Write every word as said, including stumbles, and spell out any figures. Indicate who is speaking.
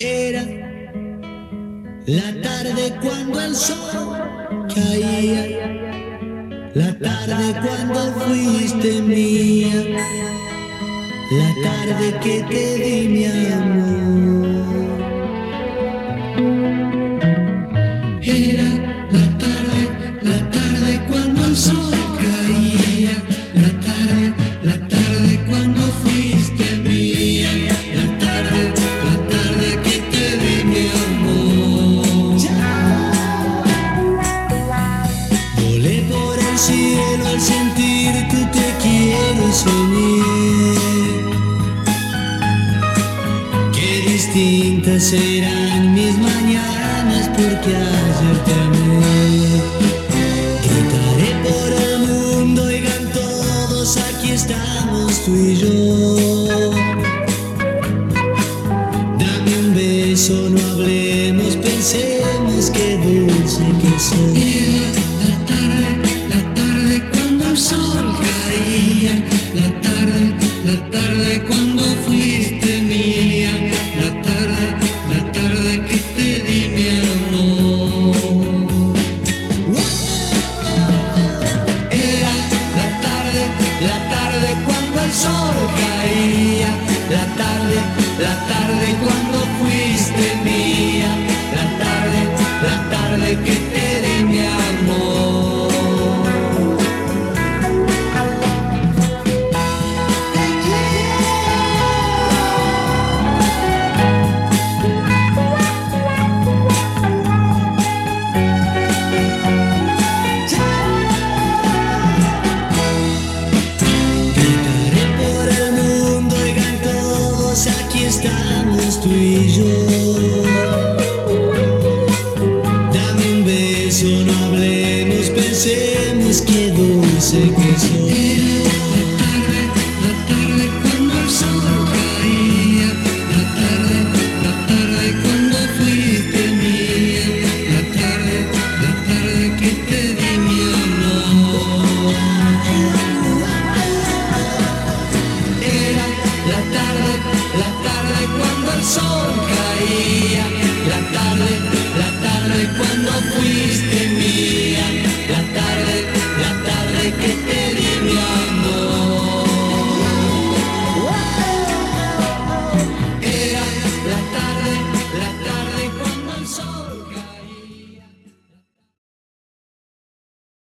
Speaker 1: Era la tarde cuando el sol caía, la tarde cuando fuiste mía, la tarde que te di mi amor. Era la tarde, la tarde cuando el sol caía, la tarde, la tarde cuando fuiste mía, la tarde, la tarde que te di mi amor. Volé por el cielo al sentir tu te quiero y soñé qué distintas serán mis mañanas porque ayer te amé. Gritaré por el mundo, oigan todos, aquí estamos tú y yo. Dame un beso, no hablemos, pensemos qué dulce que soy.